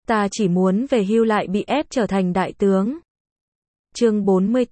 Ta chỉ muốn về hưu lại bị ép trở thành đại tướng. Chương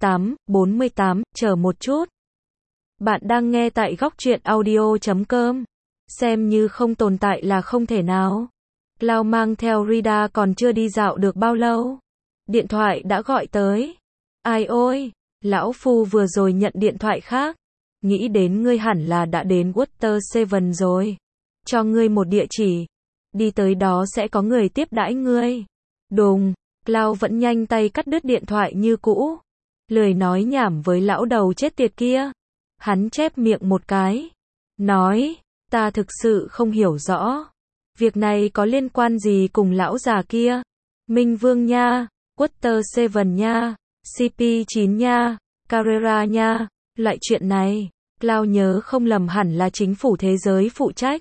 48, chờ một chút. Bạn đang nghe tại góc truyện audio.com. Xem như không tồn tại là không thể nào. Cloud mang theo Rida còn chưa đi dạo được bao lâu. Điện thoại đã gọi tới. Ai ôi, lão phu vừa rồi nhận điện thoại khác. Nghĩ đến ngươi hẳn là đã đến Water Seven rồi. Cho ngươi một địa chỉ. Đi tới đó sẽ có người tiếp đãi ngươi. Đùng, Cloud vẫn nhanh tay cắt đứt điện thoại như cũ. Lười nói nhảm với lão đầu chết tiệt kia. Hắn chép miệng một cái. Nói, ta thực sự không hiểu rõ. Việc này có liên quan gì cùng lão già kia? Minh Vương nha, Water Seven nha, CP9 nha, Carrera nha, loại chuyện này, Cloud nhớ không lầm hẳn là chính phủ thế giới phụ trách.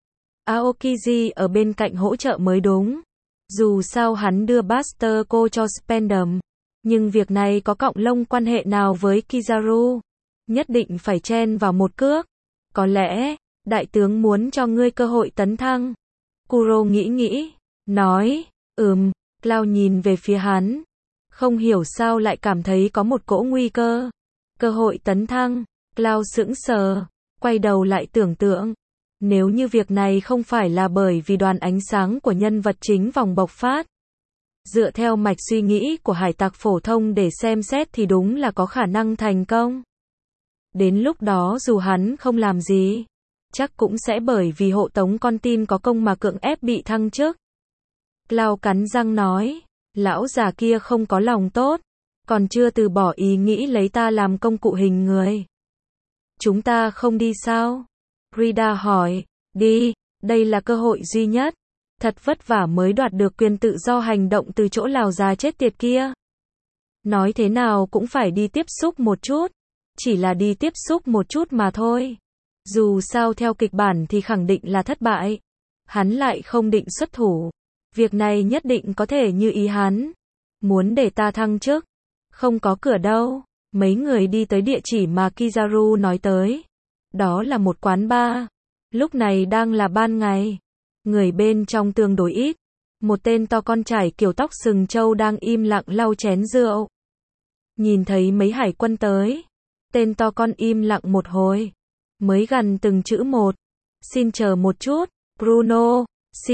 Aokiji ở bên cạnh hỗ trợ mới đúng. Dù sao hắn đưa Buster cô cho Spandam, nhưng việc này có cọng lông quan hệ nào với Kizaru? Nhất định phải chen vào một cước. Có lẽ, đại tướng muốn cho ngươi cơ hội tấn thăng. Kuro nghĩ, nói, Cloud nhìn về phía hắn. Không hiểu sao lại cảm thấy có một cỗ nguy cơ. Cơ hội tấn thăng, Cloud sững sờ, quay đầu lại tưởng tượng. Nếu như việc này không phải là bởi vì đoàn ánh sáng của nhân vật chính vòng bộc phát. Dựa theo mạch suy nghĩ của hải tặc phổ thông để xem xét thì đúng là có khả năng thành công. Đến lúc đó dù hắn không làm gì, chắc cũng sẽ bởi vì hộ tống con tin có công mà cưỡng ép bị thăng chức. Cloud cắn răng nói, lão già kia không có lòng tốt, còn chưa từ bỏ ý nghĩ lấy ta làm công cụ hình người. Chúng ta không đi sao? Rida hỏi, đi, đây là cơ hội duy nhất. Thật vất vả mới đoạt được quyền tự do hành động từ chỗ lão già chết tiệt kia. Nói thế nào cũng phải đi tiếp xúc một chút. Chỉ là đi tiếp xúc một chút mà thôi. Dù sao theo kịch bản thì khẳng định là thất bại. Hắn lại không định xuất thủ. Việc này nhất định có thể như ý hắn. Muốn để ta thăng chức. Không có cửa đâu. Mấy người đi tới địa chỉ mà Kizaru nói tới. Đó là một quán bar. Lúc này đang là ban ngày. Người bên trong tương đối ít. Một tên to con trải kiểu tóc sừng trâu đang im lặng lau chén rượu. Nhìn thấy mấy hải quân tới. Tên to con im lặng một hồi. Mới gần từng chữ một. Xin chờ một chút, Bruno,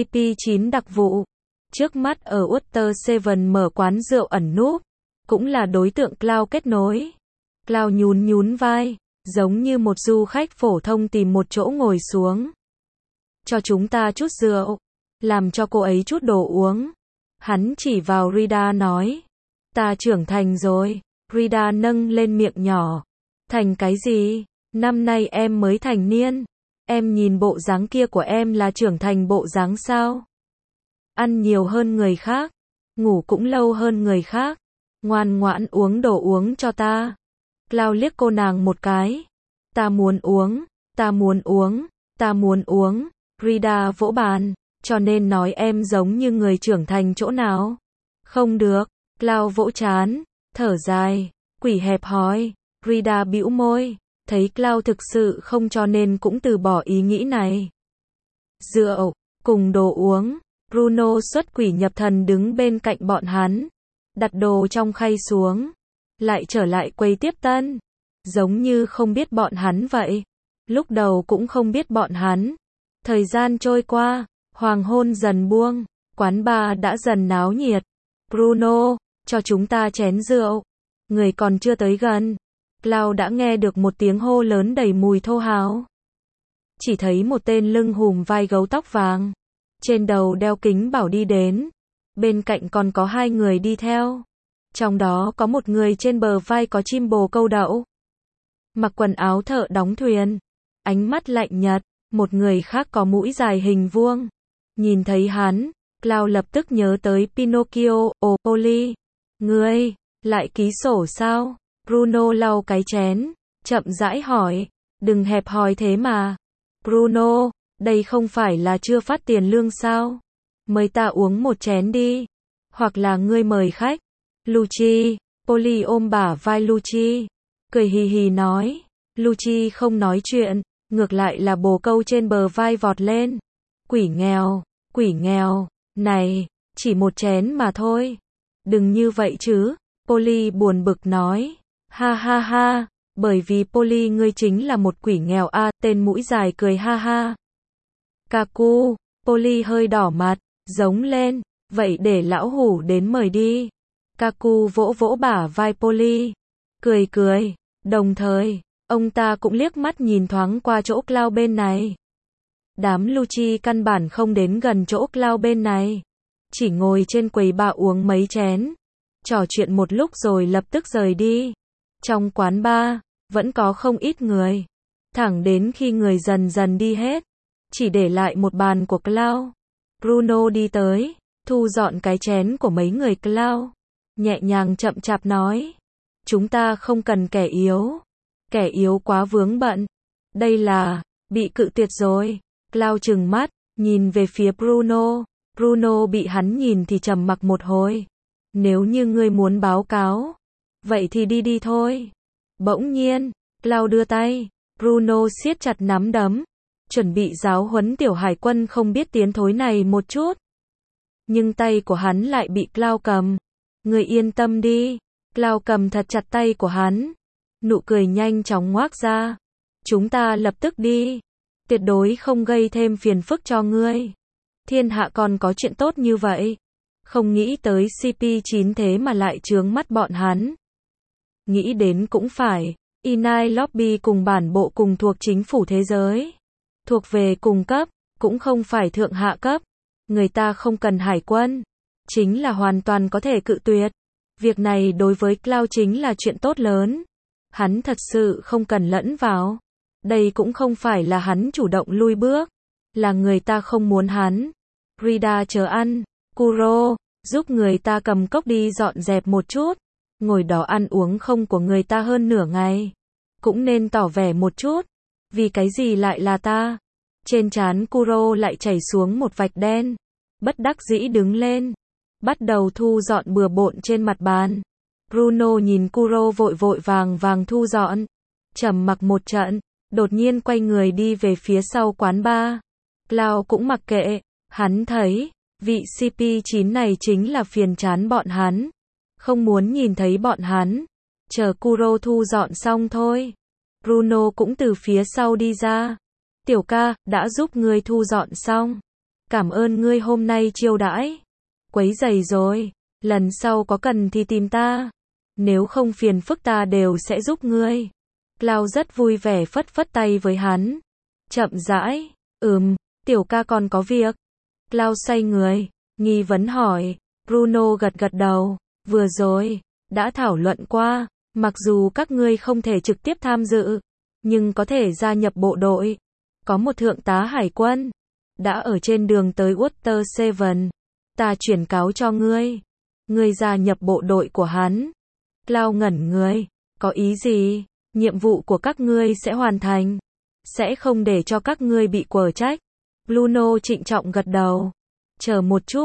CP9 đặc vụ. Trước mắt ở Water Seven mở quán rượu ẩn núp. Cũng là đối tượng Cloud kết nối. Cloud nhún vai. Giống như một du khách phổ thông tìm một chỗ ngồi xuống. Cho chúng ta chút rượu. Làm cho cô ấy chút đồ uống. Hắn chỉ vào Rida nói. Ta trưởng thành rồi. Rida nâng lên miệng nhỏ. Thành cái gì? Năm nay em mới thành niên. Em nhìn bộ dáng kia của em là trưởng thành bộ dáng sao? Ăn nhiều hơn người khác. Ngủ cũng lâu hơn người khác. Ngoan ngoãn uống đồ uống cho ta. Cloud liếc cô nàng một cái. Ta muốn uống, ta muốn uống, ta muốn uống. Rida vỗ bàn. Cho nên nói em giống như người trưởng thành chỗ nào? Không được. Cloud vỗ trán. Thở dài. Quỷ hẹp hòi. Rida bĩu môi. Thấy Cloud thực sự không cho nên cũng từ bỏ ý nghĩ này. Rượu, cùng đồ uống. Bruno xuất quỷ nhập thần đứng bên cạnh bọn hắn. Đặt đồ trong khay xuống. Lại trở lại quầy tiếp tân. Giống như không biết bọn hắn vậy. Lúc đầu cũng không biết bọn hắn. Thời gian trôi qua. Hoàng hôn dần buông. Quán bar đã dần náo nhiệt. Bruno, cho chúng ta chén rượu. Người còn chưa tới gần. Cloud đã nghe được một tiếng hô lớn đầy mùi thô hào. Chỉ thấy một tên lưng hùm vai gấu tóc vàng. Trên đầu đeo kính bảo đi đến. Bên cạnh còn có hai người đi theo. Trong đó có một người trên bờ vai có chim bồ câu đậu. Mặc quần áo thợ đóng thuyền. Ánh mắt lạnh nhật. Một người khác có mũi dài hình vuông. Nhìn thấy hắn, Cloud lập tức nhớ tới Pinocchio. Ồ, Polly. Ngươi, lại ký sổ sao? Bruno lau cái chén, chậm rãi hỏi, đừng hẹp hòi thế mà. Bruno, đây không phải là chưa phát tiền lương sao? Mời ta uống một chén đi. Hoặc là ngươi mời khách. Lucci, Polly ôm bả vai Lucci. Cười hì hì nói. Lucci không nói chuyện, ngược lại là bồ câu trên bờ vai vọt lên. Quỷ nghèo, này, Chỉ một chén mà thôi. Đừng như vậy chứ. Polly buồn bực nói. Ha ha ha, bởi vì Polly ngươi chính là một quỷ nghèo a, tên mũi dài cười ha ha. Kaku, Polly hơi đỏ mặt, giống lên, vậy để lão hủ đến mời đi. Kaku vỗ vỗ bả vai Polly, cười cười, đồng thời, ông ta cũng liếc mắt nhìn thoáng qua chỗ Cloud bên này. Đám Lucci căn bản không đến gần chỗ Cloud bên này, chỉ ngồi trên quầy bar uống mấy chén, trò chuyện một lúc rồi lập tức rời đi. Trong quán bar, vẫn có không ít người, thẳng đến khi người dần dần đi hết, chỉ để lại một bàn của Cloud. Bruno đi tới, thu dọn cái chén của mấy người Cloud, nhẹ nhàng chậm chạp nói, chúng ta không cần kẻ yếu quá vướng bận, đây là, bị cự tuyệt rồi. Cloud trừng mắt, nhìn về phía Bruno, Bruno bị hắn nhìn thì trầm mặc một hồi, nếu như ngươi muốn báo cáo, vậy thì đi đi thôi. Bỗng nhiên, Cloud đưa tay, Bruno siết chặt nắm đấm, chuẩn bị giáo huấn tiểu hải quân không biết tiến thối này một chút. Nhưng tay của hắn lại bị Cloud cầm. Ngươi yên tâm đi. Cloud cầm thật chặt tay của hắn. Nụ cười nhanh chóng ngoác ra. Chúng ta lập tức đi. Tuyệt đối không gây thêm phiền phức cho ngươi. Thiên hạ còn có chuyện tốt như vậy. Không nghĩ tới CP9 thế mà lại chướng mắt bọn hắn. Nghĩ đến cũng phải. Inai Lobby cùng bản bộ cùng thuộc chính phủ thế giới. Thuộc về cùng cấp, cũng không phải thượng hạ cấp. Người ta không cần hải quân. Chính là hoàn toàn có thể cự tuyệt. Việc này đối với Cloud chính là chuyện tốt lớn. Hắn thật sự không cần lẫn vào. Đây cũng không phải là hắn chủ động lui bước. Là người ta không muốn hắn. Rida chờ ăn. Kuro, giúp người ta cầm cốc đi dọn dẹp một chút. Ngồi đó ăn uống không của người ta hơn nửa ngày. Cũng nên tỏ vẻ một chút. Vì cái gì lại là ta? Trên trán Kuro lại chảy xuống một vạch đen. Bất đắc dĩ đứng lên. Bắt đầu thu dọn bừa bộn trên mặt bàn. Bruno nhìn Kuro vội vội vàng thu dọn. Trầm mặc một trận. Đột nhiên quay người đi về phía sau quán bar. Cloud cũng mặc kệ. Hắn thấy, vị CP9 này chính là phiền chán bọn hắn. Không muốn nhìn thấy bọn hắn. Chờ Kuro thu dọn xong thôi. Bruno cũng từ phía sau đi ra. Tiểu ca, đã giúp ngươi thu dọn xong. Cảm ơn ngươi hôm nay chiêu đãi. Quấy rầy rồi. Lần sau có cần thì tìm ta. Nếu không phiền phức ta đều sẽ giúp ngươi. Cloud rất vui vẻ phất phất tay với hắn. Chậm rãi. Tiểu ca còn có việc. Cloud xoay người. Nghi vấn hỏi. Bruno gật gật đầu. Vừa rồi, đã thảo luận qua. Mặc dù các ngươi không thể trực tiếp tham dự, nhưng có thể gia nhập bộ đội. Có một thượng tá hải quân. Đã ở trên đường tới Water Seven. Ta chuyển cáo cho ngươi. Ngươi gia nhập bộ đội của hắn. Cloud ngẩn người. Có ý gì? Nhiệm vụ của các ngươi sẽ hoàn thành. Sẽ không để cho các ngươi bị quở trách. Bruno trịnh trọng gật đầu. Chờ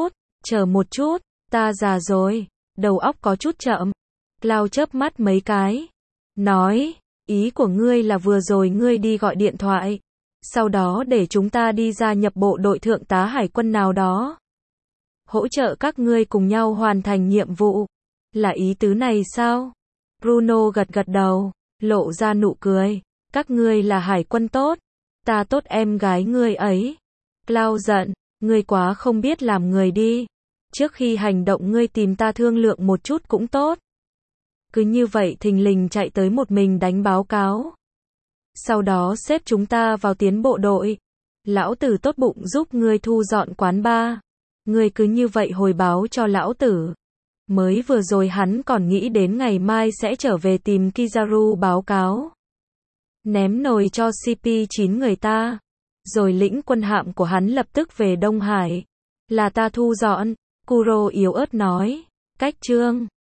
một chút. Ta già rồi. Đầu óc có chút chậm. Cloud chớp mắt mấy cái. Nói. Ý của ngươi là vừa rồi ngươi đi gọi điện thoại. Sau đó để chúng ta đi gia nhập bộ đội thượng tá hải quân nào đó. Hỗ trợ các ngươi cùng nhau hoàn thành nhiệm vụ. Là ý tứ này sao? Bruno gật gật đầu, lộ ra nụ cười. Các ngươi là hải quân tốt. Ta tốt em gái ngươi ấy. Cloud giận. Ngươi quá không biết làm người đi. Trước khi hành động ngươi tìm ta thương lượng một chút cũng tốt. Cứ như vậy thình lình chạy tới một mình đánh báo cáo. Sau đó xếp chúng ta vào tiến bộ đội. Lão tử tốt bụng giúp ngươi thu dọn quán bar. Ngươi cứ như vậy hồi báo cho lão tử. Mới vừa rồi hắn còn nghĩ đến ngày mai sẽ trở về tìm Kizaru báo cáo. Ném nồi cho CP9 người ta. Rồi lĩnh quân hạm của hắn lập tức về Đông Hải. Là ta thu dọn. Kuro yếu ớt nói. Cách chương